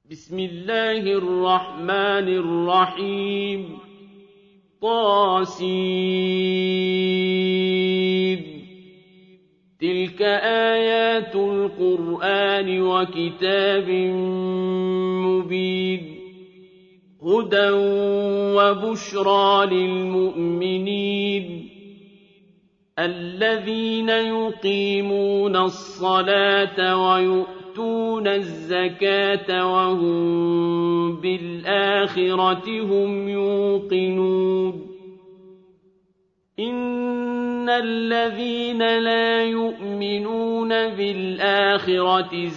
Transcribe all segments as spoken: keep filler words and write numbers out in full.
بسم الله الرحمن الرحيم طاسين تلك آيات القرآن وكتاب مبين هدى وبشرى للمؤمنين الذين يقيمون الصلاة ويؤتون الزكاة وهم بالآخرة هم يوقنون إن الذين لا يؤمنون بالآخرة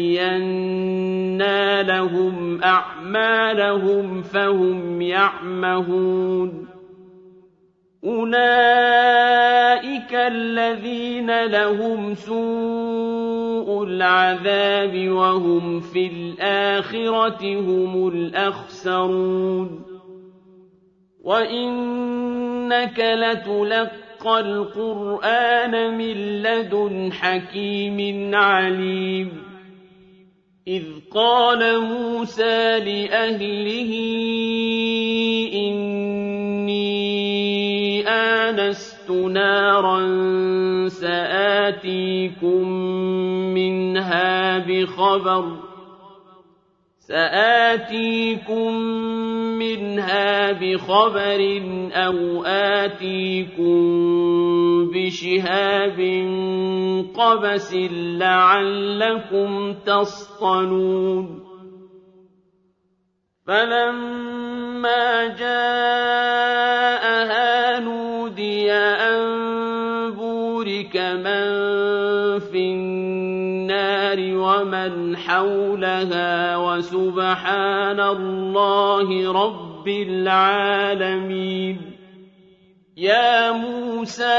زينا لهم أعمالهم فهم يعمهون أولئك الذين لهم سوء العذاب وهم في الآخرة هم الأخسرون وإنك لتلقى القرآن من لدن حكيم عليم إذ قال موسى لأهله إني آنست نارا سآتيكم منها بخبر سآتيكم منها بخبر أو آتيكم بشهاب قبس لعلكم تصطلون فلما جاءها نودي أن بورك من في النار ومن حولها وسبحان الله رب العالمين يا موسى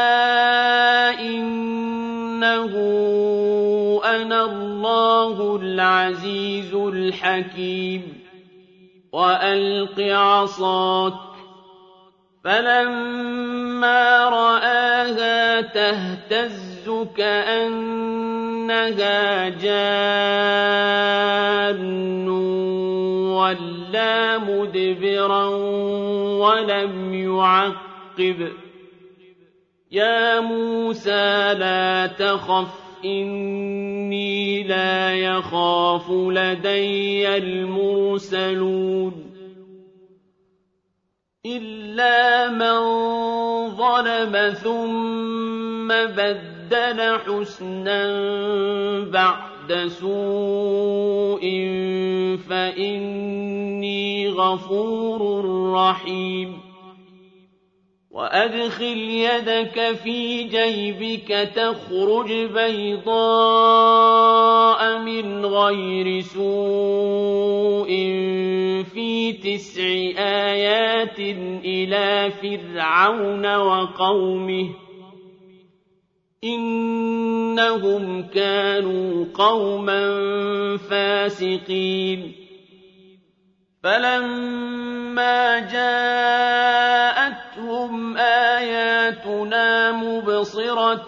إنه أنا الله العزيز الحكيم وألق عصاك فلما رآها تهتز كأنها جان ولا مدبرا ولم يعقب يا موسى لا تخف إني لا يخاف لدي المرسلون إلا من ظلم ثم بدل حسنا بعد سوء فإني غفور رحيم وأدخل يدك في جيبك تخرج بيضاء من غير سوء في تسع آيات إلى فرعون وقومه إنهم كانوا قوما فاسقين فلما جاءتهم آياتنا مبصرة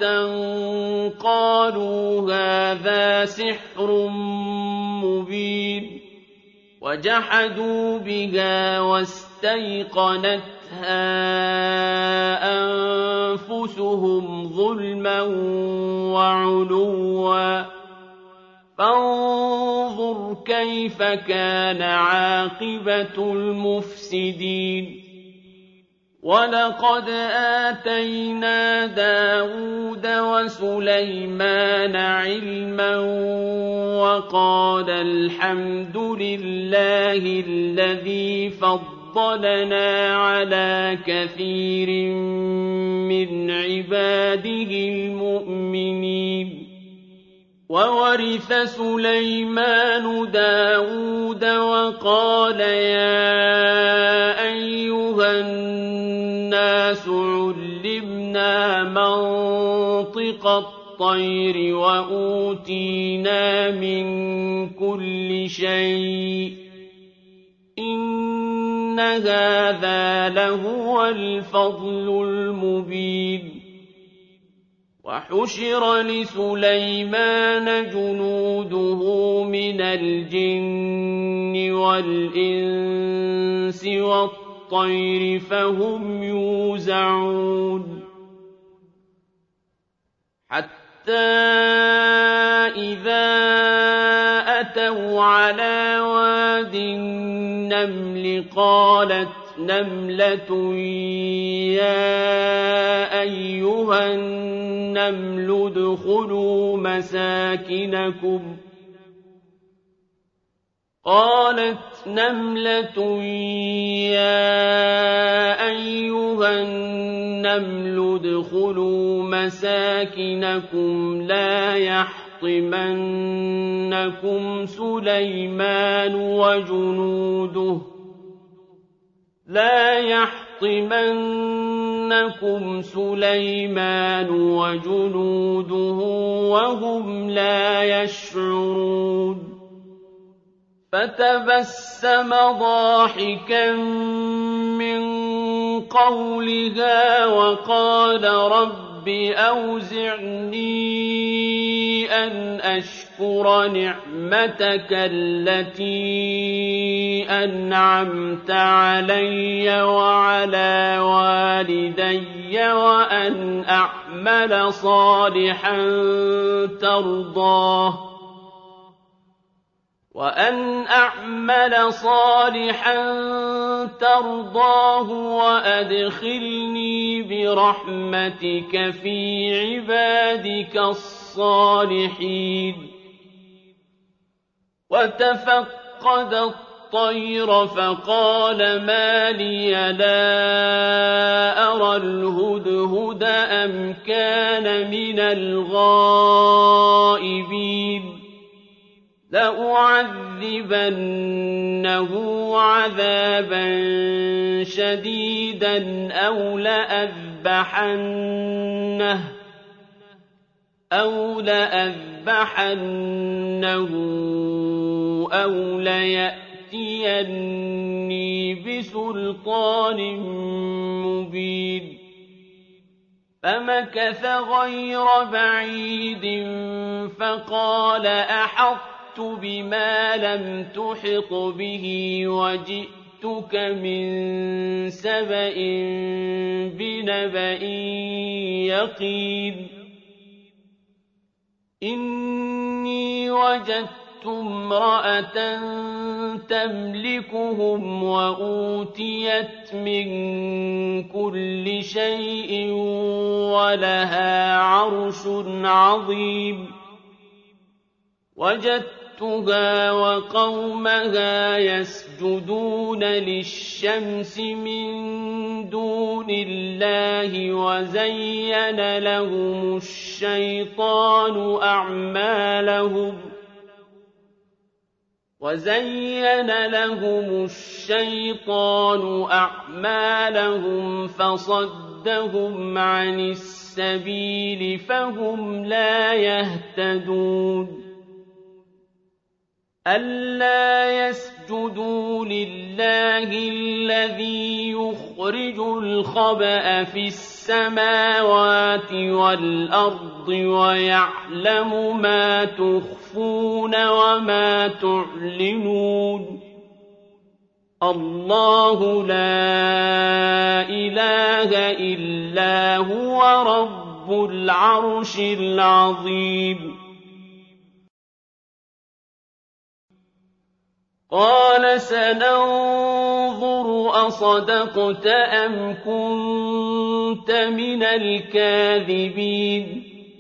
قالوا هذا سحر مبين وجحدوا بها واستيقنتها أنفسهم ظلما وعلوا فانظر كيف كان عاقبة المفسدين ولقد آتينا داود وسليمان علما وقال الحمد لله الذي فضلنا على كثير من عباده المؤمنين وورث سليمان داود وقال يا أيها الناس علمنا منطق الطير وأوتينا من كل شيء إن هذا لهو الفضل المبين وحشر لسليمان جنوده من الجن والإنس والطير فهم يوزعون حتى إذا أتوا على واد النمل قالت نملة يا أيها النمل ادخلوا مساكنكم قالت نملة يا أيها النمل ادخلوا مساكنكم لا يحطمنكم سليمان وجنوده لا يحطمنكم سليمان وجنوده وهم لا يشعرون فتبسم ضاحكا من قولها وقال رب أوزعني أن أشكر نعمتك التي أنعمت علي وعلى والدي وأن أعمل صالحا ترضاه وأن أعمل صالحا ترضاه وأدخلني برحمتك في عبادك الصالحين وتفقد الطير فقال ما لي لا أرى الهدهد أم كان من الغائبين لأعذبنه عذابا شديدا أو لأذبحنه أو لأذبحنه أو ليأتيني بسلطان مبين فمكث غير بعيد فقال أحط بما لم تحط به وجئتك من سبأ بنبأ يقين إني وجدت امرأة تملكهم وأوتيت من كل شيء ولها عرش عظيم وجدتها وقومها يسجدون للشمس من دون الله وزين لهم الشيطان أعمالهم وزين لهم الشيطان أعمالهم فصدهم عن السبيل فهم لا يهتدون ألا يسجدوا لله الذي يخرج الخبأ في السماوات والأرض ويعلم ما تخفون وما تعلنون الله لا إله إلا هو رب العرش العظيم قال سننظر أصدقت أم كنت من الكاذبين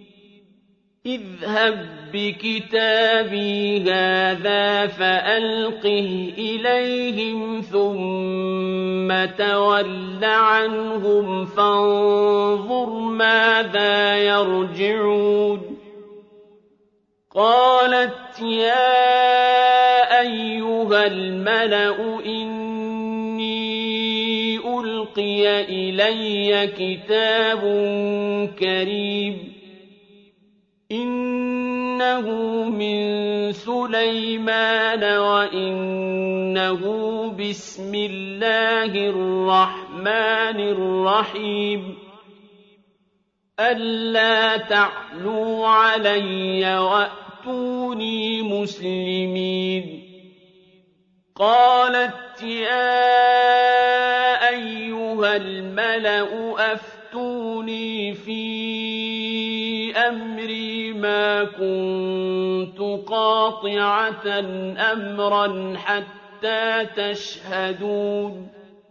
اذهب بكتابي هذا فألقه إليهم ثم تول عنهم فانظر ماذا يرجعون قالت يا أيها الملأ إني ألقي إلي كتاب كريم إنه من سليمان وإنه بسم الله الرحمن الرحيم أَلَّا تَعْلُوا عَلَيَّ وَأْتُونِي مُسْلِمِينَ قَالَتْ يَا أَيُّهَا الْمَلَأُ أَفْتُونِي فِي أَمْرِي مَا كُنتُ قَاطِعَةً أَمْرًا حَتَّىٰ تَشْهَدُونِ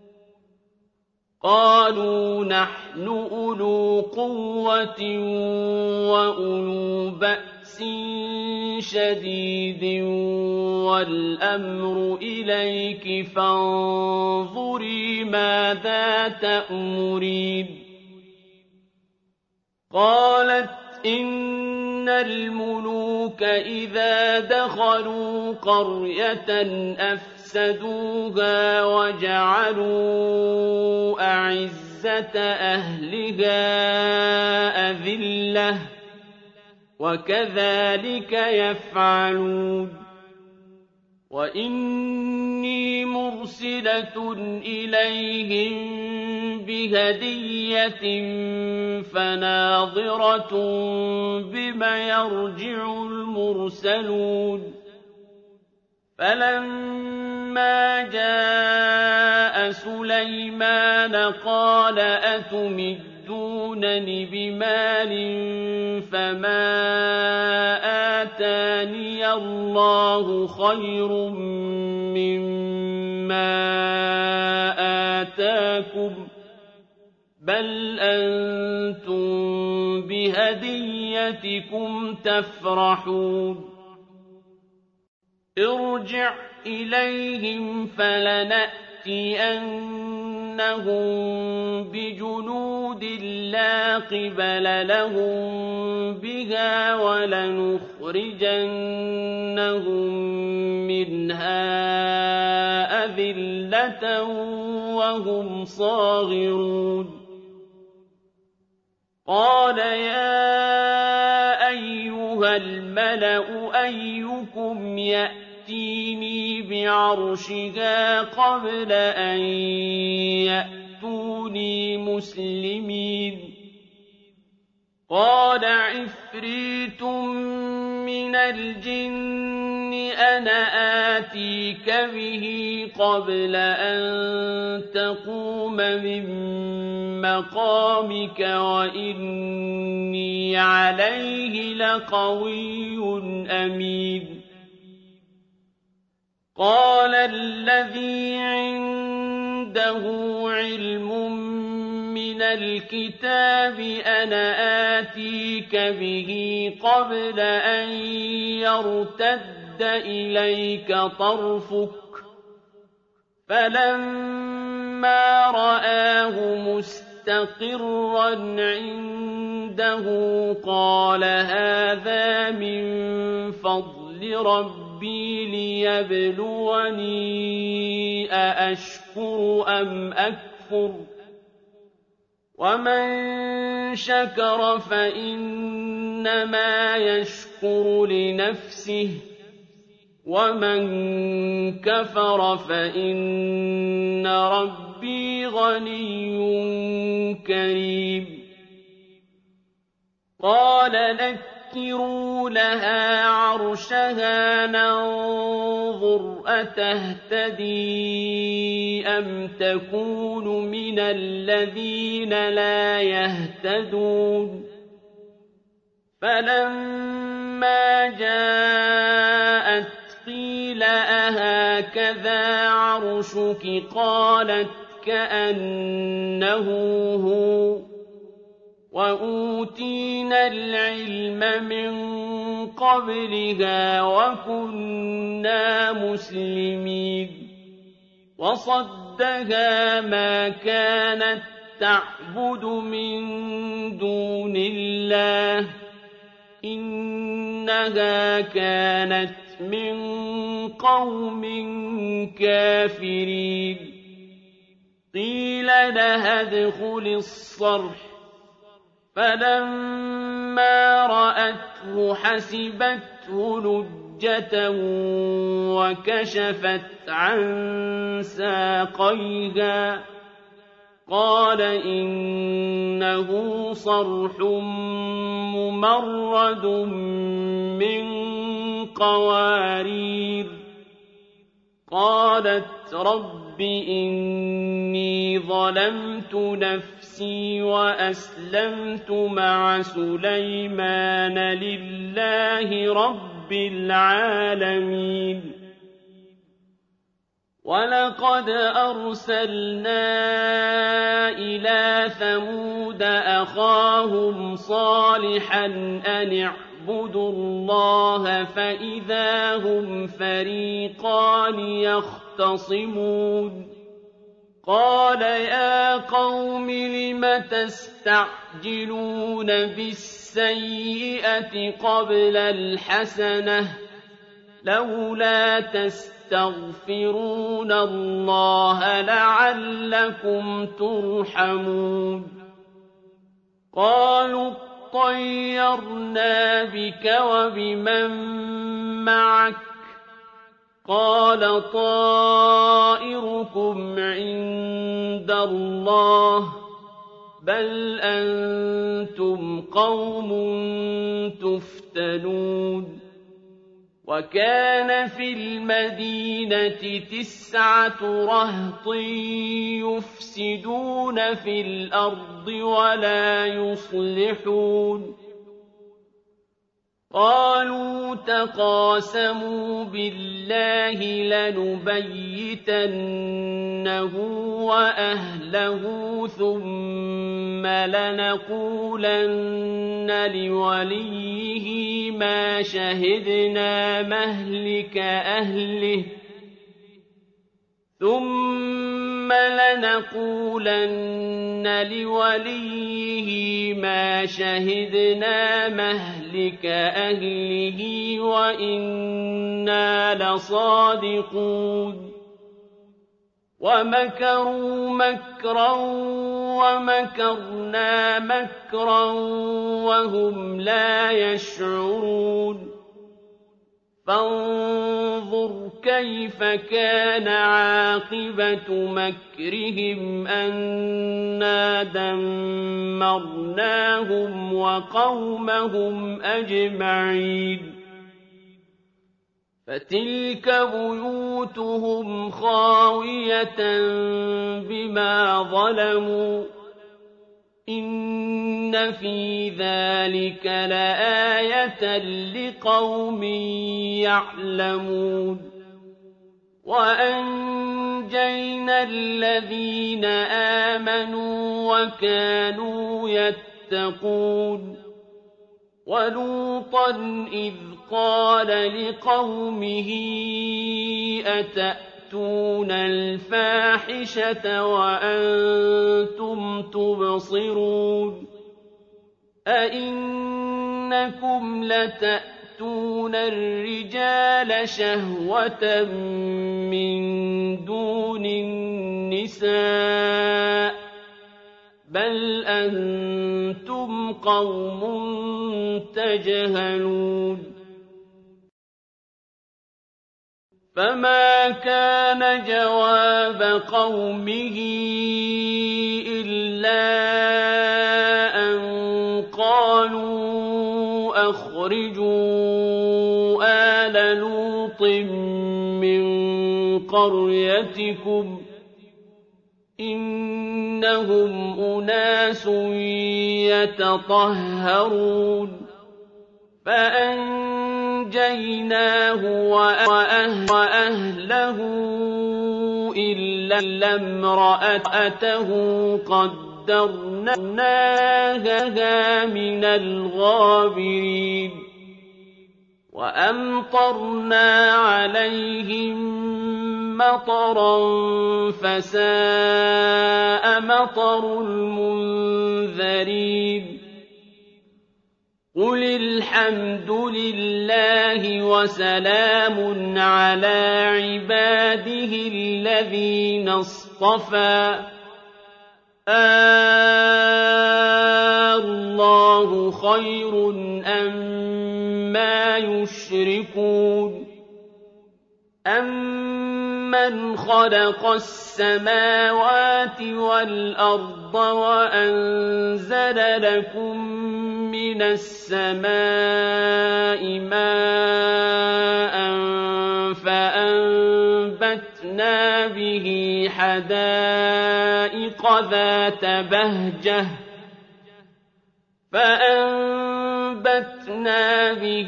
قَالُوا نَحْنُ أُولُو قُوَّةٍ وَأُولُو بَأْسٍ شَدِيدٍ وَالْأَمْرُ إِلَيْكِ فانظُرِي ماذا تَأْمُرِينَ قَالَتْ إِنَّ الْمُلُوكَ إِذَا دَخَلُوا قَرْيَةً أَفْسَدُوهَا وَجَعَلُوا أَعِزَّةَ أَهْلِهَا أَذِلَّةً وَكَذَٰلِكَ يَفْعَلُونَ وَإِنِّي مُرْسِلَةٌ إِلَيْهِم بِهَدِيَّةٍ فَنَاظِرَةٌ بِمَ يَرْجِعُ الْمُرْسَلُونَ فَلَمَّا جَاءَ سُلَيْمَانَ قَالَ أَتُمِدُّونَنِ بِمَالٍ فَمَا آتَانِيَ اللَّهُ خَيْرٌ مِّمَّا آتَاكُم بَلْ أَنتُم بِهَدِيَّتِكُمْ تَفْرَحُونَ ارْجِعْ إِلَيْهِمْ فَلَنَأْتِيَنَّهُم بِجُنُودٍ لَّا قِبَلَ لَهُم بِهَا وَلَنُخْرِجَنَّهُم مِّنْهَا أَذِلَّةً وَهُمْ صَاغِرُونَ قَالَ يَا أَيُّهَا الْمَلَأُ أَيُّكُمْ يَأْتِينِي بِعَرْشِهَا قَبْلَ أَن يَأْتُونِي مُسْلِمِينَ قَالَ عِفْرِيتٌ مِّنَ الْجِنِّ أَنَا آتِيكَ بِهِ قَبْلَ أَن تَقُومَ مِن مَّقَامِكَ وَإِنِّي عَلَيْهِ لَقَوِيٌّ أَمِينٌ قَالَ الَّذِي عِندَهُ عِلْمٌ مِّنَ الْكِتَابِ أَنَا آتِيكَ بِهِ قَبْلَ أَن يَرْتَدَّ إِلَيْكَ طَرْفُكَ فَلَمَّا رَآهُ مُسْتَقِرًّا عِندَهُ قَالَ هَٰذَا مِن فَضْلِ رَبِّي لِيَبْلُوَنِي أَأَشْكُرُ أَمْ أَكْفُرُ وَمَن شَكَرَ فَإِنَّمَا يَشْكُرُ لِنَفْسِهِ وَمَن كَفَرَ فَإِنَّ رَبِّي غَنِيٌّ كَرِيمٌ قَالَ نَكِّرُوا لَهَا عَرْشَهَا نَنظُرْ أَتَهْتَدِي أَمْ تَكُونُ مِنَ الَّذِينَ لَا يَهْتَدُونَ فَلَمَّا جَاءَتْ قِيلَ أَهَٰكَذَا عَرْشُكِ قَالَتْ كَأَنَّهُ هُوَ وَأُوتِينَا الْعِلْمَ مِن قَبْلِهَا وَكُنَّا مُسْلِمِينَ وَصَدَّهَا مَا كَانَت تَّعْبُدُ مِن دُونِ اللَّهِ إِنَّهَا كَانَتْ مِن قَوْمٍ كَافِرِينَ قِيلَ لَهَا ادْخُلِي الصَّرْحَ فَلَمَّا رَأَتْهُ حَسِبَتْهُ لُجَّةً وَكَشَفَتْ عَن سَاقَيْهَا قَالَ إِنَّهُ صَرْحٌ مُّمَرَّدٌ مِّن قَوَارِيرَ قَالَتْ رَبِّ إِنِّي ظَلَمْتُ نَفْسِي وَأَسْلَمْتُ مَعَ سُلَيْمَانَ لِلَّهِ رَبِّ الْعَالَمِينَ وَلَقَدْ أَرْسَلْنَا إِلَىٰ ثَمُودَ أَخَاهُمْ صَالِحًا أَنِ اعْبُدُوا اللَّهَ فَإِذَا هُمْ فَرِيقَانِ يَخْتَصِمُونَ قَالَ يَا قَوْمِ لِمَ تَسْتَعْجِلُونَ بِالسَّيِّئَةِ قَبْلَ الْحَسَنَةِ ۖ لَوْلَا تَسْتَغْفِرُونَ اللَّهَ لَعَلَّكُمْ تُرْحَمُونَ قَالُوا اطَّيَّرْنَا بِكَ وَبِمَن مَّعَكَ ۚ قَالَ طَائِرُكُمْ عِندَ اللَّهِ ۖ بَلْ أَنتُمْ قَوْمٌ تُفْتَنُونَ وَكَانَ فِي الْمَدِينَةِ تِسْعَةُ رَهْطٍ يُفْسِدُونَ فِي الْأَرْضِ وَلَا يُصْلِحُونَ قَالُوا تَقَاسَمُوا بِاللَّهِ لَنُبَيِّتَنَّهُ وَأَهْلَهُ ثُمَّ لَنَقُولَنَّ لِوَلِيِّهِ مَا شَهِدْنَا مَهْلِكَ أَهْلِهِ ثُمَّ لَنَقُولَنَّ لِوَلِيِّهِ مَا شَهِدْنَا مَهْلِكَ أَهْلِهِ وَإِنَّا لَصَادِقُونَ وَمَكَرُوا مَكْرًا وَمَكَرْنَا مَكْرًا وَهُمْ لَا يَشْعُرُونَ فَانظُرْ كَيْفَ كَانَ عَاقِبَةُ مَكْرِهِمْ أَنَّا دَمَّرْنَاهُمْ وَقَوْمَهُمْ أَجْمَعِينَ فَتِلْكَ بُيُوتُهُمْ خَاوِيَةً بِمَا ظَلَمُوا ۗ إِنَّ فِي ذَٰلِكَ لَآيَةً لِّقَوْمٍ يَعْلَمُونَ وَأَنجَيْنَا الَّذِينَ آمَنُوا وَكَانُوا يَتَّقُونَ وَلُوطًا إِذْ قَالَ لِقَوْمِهِ أَتَأْتُونَ الْفَاحِشَةَ وَأَنتُمْ تُبْصِرُونَ أَئِنَّكُمْ لَتَأْتُونَ الرِّجَالَ شَهْوَةً مِّن دُونِ النِّسَاءِ ۚ بَلْ أَنتُمْ قَوْمٌ تَجْهَلُونَ فَمَا كَانَ جَوَابَ قَوْمِهِ إِلَّا أَن قَالُوا أَخْرِجُوا آلَ لُوطٍ مِّن قَرْيَتِكُمْ ۖ إِنَّهُمْ أُنَاسٌ يَتَطَهَّرُونَ فَأَنجَيْنَاهُ وَأَهْلَهُ إِلَّا امْرَأَتَهُ قَدَّرْنَاهَا مِنَ الْغَابِرِينَ وَأَمْطَرْنَا عَلَيْهِم مَّطَرًا فَسَاءَ مَطَرُ الْمُنذَرِينَ قُلِ الْحَمْدُ لِلَّهِ وَسَلَامٌ عَلَىٰ عِبَادِهِ الَّذِينَ اصْطَفَىٰ آللَّهُ خَيْرٌ أَمَّا يُشْرِكُونَ أَمَّن أَمَّنْ خَلَقَ السَّمَاوَاتِ وَالْأَرْضَ وَأَنزَلَ لَكُم مِّنَ السَّمَاءِ مَاءً فَأَنبَتْنَا بِهِ حَدَائِقَ ذَاتَ بَهْجَةٍ فَأَنبَتْنَا بِهِ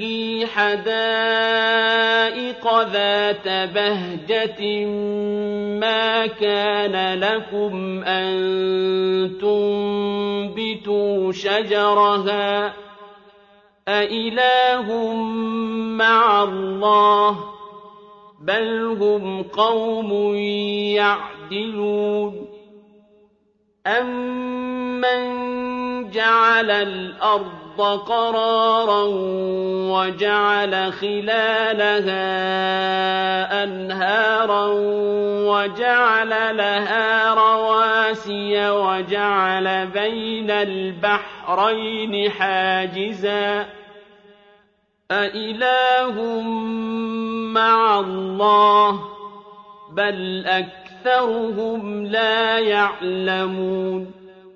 حَدَائِقَ ذَاتَ بَهْجَةٍ مَّا كَانَ لَكُمْ أَن تُنبِتُوا شَجَرَهَا ۗ أَإِلَٰهٌ مَّعَ اللَّهِ ۚ بَلْ هُمْ قَوْمٌ يَعْدِلُونَ أَمَّن جَعَلَ الْأَرْضَ قَرَارًا وَجَعَلَ خِلَالَهَا أَنْهَارًا وَجَعَلَ لَهَا رَوَاسِيَ وَجَعَلَ بَيْنَ الْبَحْرَيْنِ حَاجِزًا أَإِلَٰهٌ مَّعَ اللَّهِ ۚ بَلْ أَكْثَرُهُمْ لَا يَعْلَمُونَ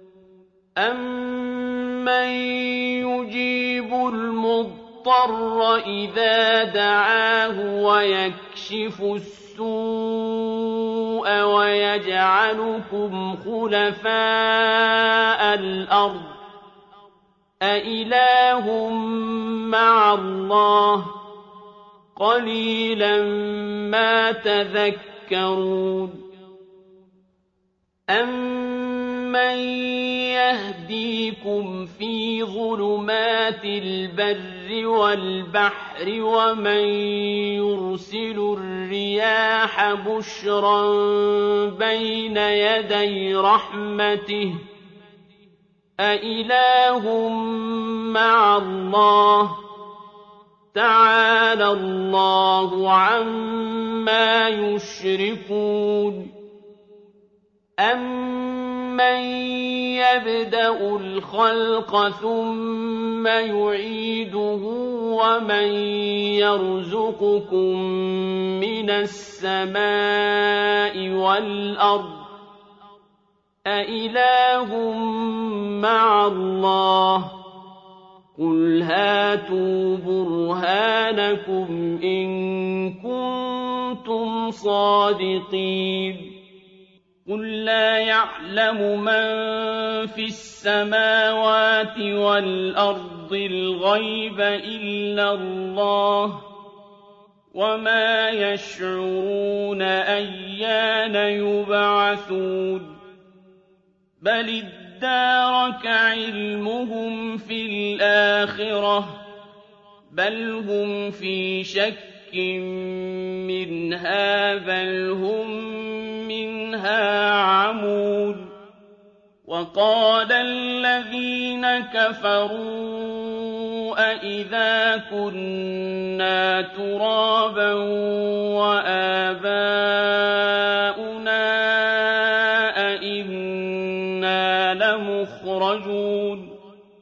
أَمَّن يُجِيبُ الْمُضْطَرَّ إِذَا دَعَاهُ وَيَكْشِفُ السُّوءَ وَيَجْعَلُكُمْ خُلَفَاءَ الْأَرْضِ ۗ أَإِلَٰهٌ مَّعَ اللَّهِ ۚ قَلِيلًا مَّا تَذَكَّرُونَ أَمَّن يَهْدِيكُمْ فِي ظُلُمَاتِ الْبَرِّ وَالْبَحْرِ وَمَن يُرْسِلُ الرِّيَاحَ بُشْرًا بَيْنَ يَدَيْ رَحْمَتِهِ ۗ أَإِلَٰهٌ مَّعَ اللَّهِ ۚ تَعَالَى اللَّهُ عَمَّا يُشْرِكُونَ أَمَّن يَبْدَأُ الْخَلْقَ ثُمَّ يُعِيدُهُ وَمَن يَرْزُقُكُم مِّنَ السَّمَاءِ وَالْأَرْضِ ۗ أَإِلَٰهٌ مَّعَ اللَّهِ ۚ قُلْ هَاتُوا بُرْهَانَكُمْ إِن كُنتُمْ صَادِقِينَ قُل لَّا يَعْلَمُ مَن فِي السَّمَاوَاتِ وَالْأَرْضِ الْغَيْبَ إِلَّا اللَّهُ ۚ وَمَا يَشْعُرُونَ أَيَّانَ يُبْعَثُونَ بَلِ ادَّارَكَ عِلْمُهُمْ فِي الْآخِرَةِ ۚ بَلْ هُمْ فِي شَكٍّ مِّنْهَا بَلْ هُم مِّنْهَا عَمُونَ وَقَالَ الَّذِينَ كَفَرُوا أَإِذَا كُنَّا تُرَابًا وَآبَاؤُنَا أَئِنَّا لَمُخْرَجُونَ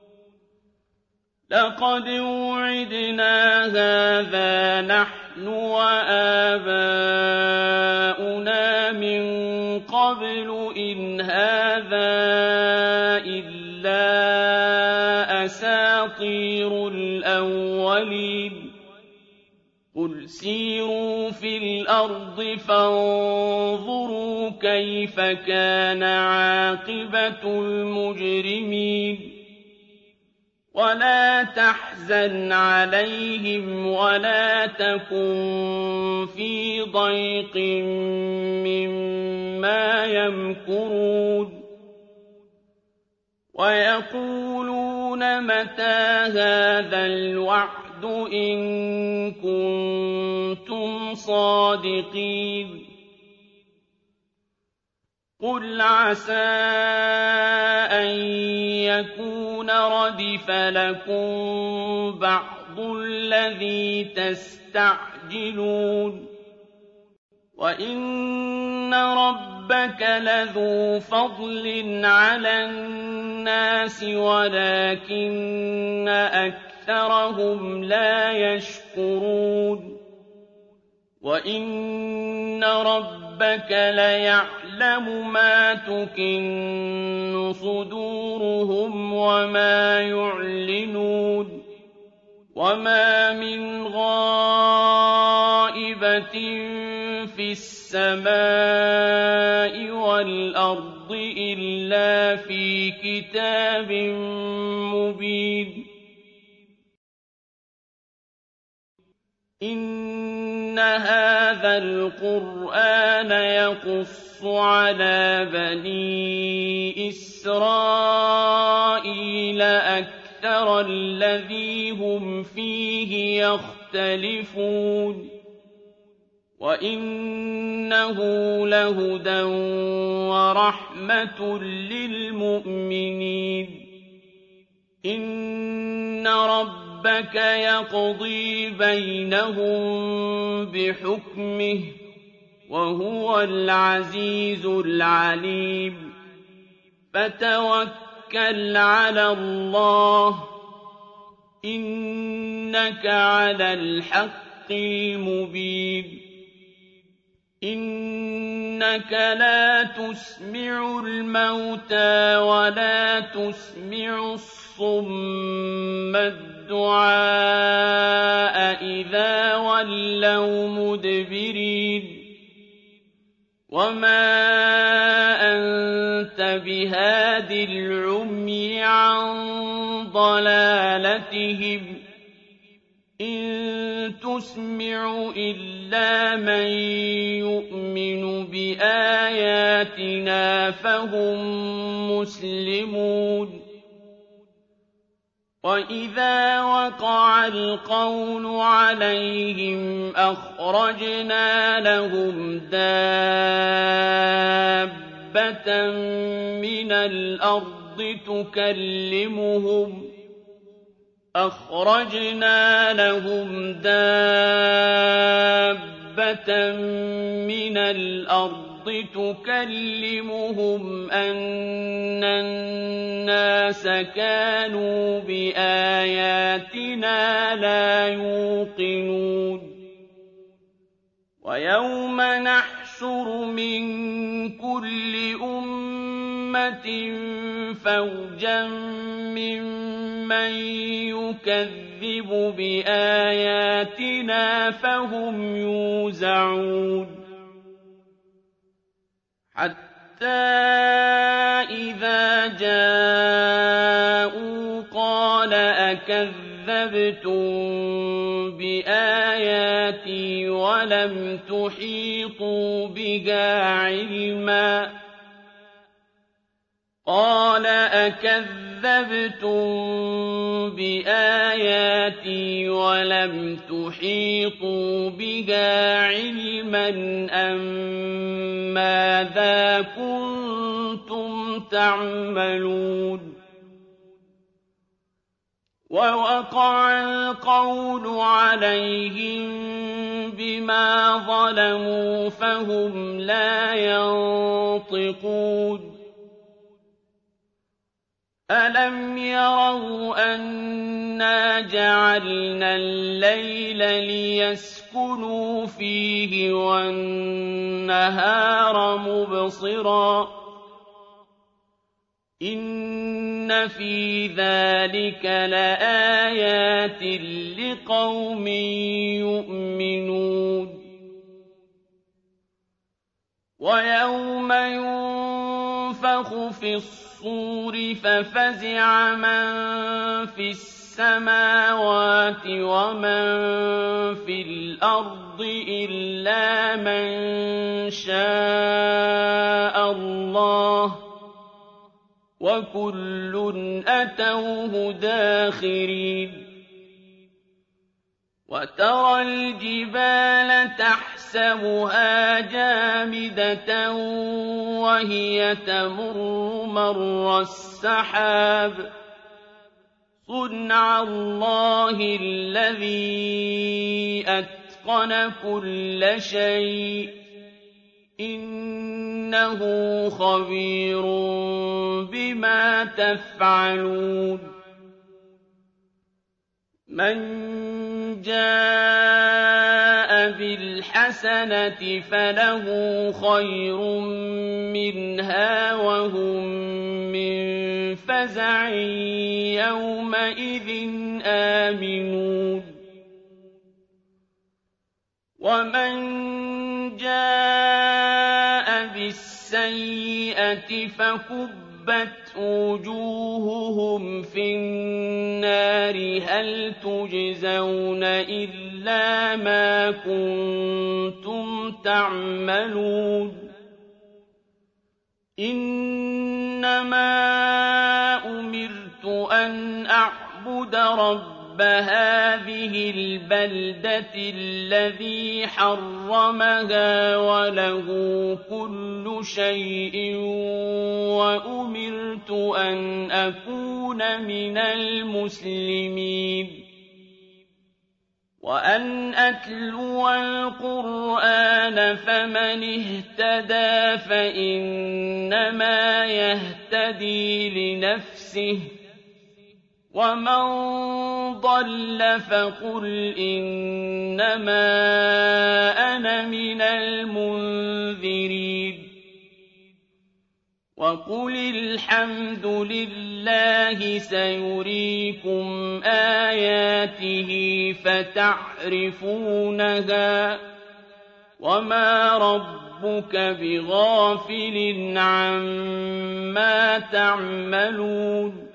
لَقَدْ وُعِدْنَا هَٰذَا نَحْنُ وَآبَاؤُنَا مِن قَبْلُ إِنْ هَٰذَا إِلَّا أَسَاطِيرُ الْأَوَّلِينَ قُلْ سِيرُوا فِي الْأَرْضِ فَانظُرُوا كَيْفَ كَانَ عَاقِبَةُ الْمُجْرِمِينَ وَلَا تَحْزَنْ عَلَيْهِمْ وَلَا تَكُن فِي ضَيْقٍ مِّمَّا يَمْكُرُونَ وَيَقُولُونَ مَتَىٰ هَٰذَا الْوَعْدُ إِن كُنتُمْ صَادِقِينَ قُلْ عَسَىٰ أَن يَكُونَ رَدِفَ لَكُم بَعْضُ الَّذِي تَسْتَعْجِلُونَ وَإِنَّ رَبَّكَ لَذُو فَضْلٍ عَلَى النَّاسِ وَلَٰكِنَّ أَكْثَرَهُمْ لَا يَشْكُرُونَ وَإِنَّ رَبَّكَ لَيَعْلَمُ مَا تُكِنُّ صُدُورُهُمْ وَمَا يُعْلِنُونَ وَمَا مِنْ غَائِبَةٍ فِي السَّمَاءِ وَالْأَرْضِ إِلَّا فِي كِتَابٍ مُّبِينٍ إِنَّ هَٰذَا الْقُرْآنَ يَقُصُّ عَلَىٰ بَنِي إِسْرَائِيلَ أَكْثَرَ الَّذِي هُمْ فِيهِ يَخْتَلِفُونَ وَإِنَّهُ لَهُدًى وَرَحْمَةٌ لِّلْمُؤْمِنِينَ إِنَّ رَبَّكَ يَقْضِي بَيْنَهُم بِحُكْمِهِ ۚ وَهُوَ الْعَزِيزُ الْعَلِيمُ فَتَوَكَّلْ عَلَى اللَّهِ ۖ إِنَّكَ عَلَى الْحَقِّ الْمُبِينِ إِنَّكَ لَا تُسْمِعُ الْمَوْتَىٰ وَلَا تُسْمِعُ الصُّمَّ الدُّعَاءَ إِذَا وَلَّوْا مُدْبِرِينَ وَمَا أَنتَ بِهَادِ الْعُمْيِ عَن ضَلَالَتِهِمْ ۖ إِن تُسْمِعُ إِلَّا مَن يُؤْمِنُ بِآيَاتِنَا فَهُم مُّسْلِمُونَ وَإِذَا وَقَعَ الْقَوْلُ عَلَيْهِمْ أَخْرَجْنَا لَهُمْ دَابَّةً مِّنَ الْأَرْضِ تُكَلِّمُهُمْ أَخْرَجْنَا لَهُمْ دَابَّةً مِّنَ الْأَرْضِ تُكَلِّمُهُمْ أَنَّ النَّاسَ كَانُوا بِآيَاتِنَا لَا يُوقِنُونَ وَيَوْمَ نَحْشُرُ مِن كُلِّ أُمَّةٍ فَوْجًا مِّمَّن يُكَذِّبُ بِآيَاتِنَا فَهُمْ يُوزَعُونَ حَتَّىٰ إِذَا جَاءُوا قَالَ أَكَذَّبْتُم بِآيَاتِي وَلَمْ تُحِيطُوا بِهَا عِلْمًا قَالَ أَكَذَّبْتُم بِآيَاتِي وَلَمْ تُحِيطُوا بِهَا عِلْمًا أَم مَّاذَا كُنتُمْ تَعْمَلُونَ وَوَقَعَ الْقَوْلُ عَلَيْهِم بِمَا ظَلَمُوا فَهُمْ لَا يَنطِقُونَ أَلَمْ يَرَوْا أَنَّا جَعَلْنَا اللَّيْلَ لِيَسْكُنُوا فِيهِ وَالنَّهَارَ مُبْصِرًا ۚ إِنَّ فِي ذَٰلِكَ لَآيَاتٍ لِّقَوْمٍ يُؤْمِنُونَ وَيَوْمَ يُنفَخُ فِي الصُّورِ فَفَزِعَ مَن فِي السَّمَاوَاتِ وَمَن فِي الْأَرْضِ إِلَّا مَن شَاءَ اللَّهُ ۖ وَكُلٌّ أَتَوْهُ دَاخِرِينَ وَتَرَى الْجِبَالَ تَحْسَبُهَا جَامِدَةً وَهِيَ تَمُرُّ مَرَّ السَّحَابِ ۚ صُنْعَ اللَّهِ الَّذِي أَتْقَنَ كُلَّ شَيْءٍ ۚ إِنَّهُ خَبِيرٌ بِمَا تَفْعَلُونَ مَن جَاءَ بِالْحَسَنَةِ الْحَسَنَةِ فَلَهُ خَيْرٌ مِّنْهَا وَهُم مِّن فَزَعٍ يَوْمَئِذٍ آمِنُونَ وَمَن جَاءَ بِالسَّيِّئَةِ فَكُبَّتْ وُجُوهُهُمْ فِي النَّارِ هَلْ تُجْزَوْنَ إِلَّا مَا كُنتُمْ تَعْمَلُونَ إِنَّمَا أُمِرْتُ أَنْ أَعْبُدَ رَبَّ هَٰذِهِ الْبَلْدَةِ الَّذِي حَرَّمَهَا وَلَهُ كُلُّ شَيْءٍ وَأُمِرْتُ أَنْ أَكُونَ مِنَ الْمُسْلِمِينَ وَأَنْ أَتْلُوَ الْقُرْآنَ فَمَنِ اهْتَدَىٰ فَإِنَّمَا يَهْتَدِي لِنَفْسِهِ وَمَن ضَلَّ فَقُلْ إِنَّمَا أَنَا مِنَ الْمُنذِرِينَ وَقُلِ الْحَمْدُ لِلَّهِ سَيُرِيكُمْ آيَاتِهِ فَتَعْرِفُونَهَا وَمَا رَبُّكَ بِغَافِلٍ عَمَّا تَعْمَلُونَ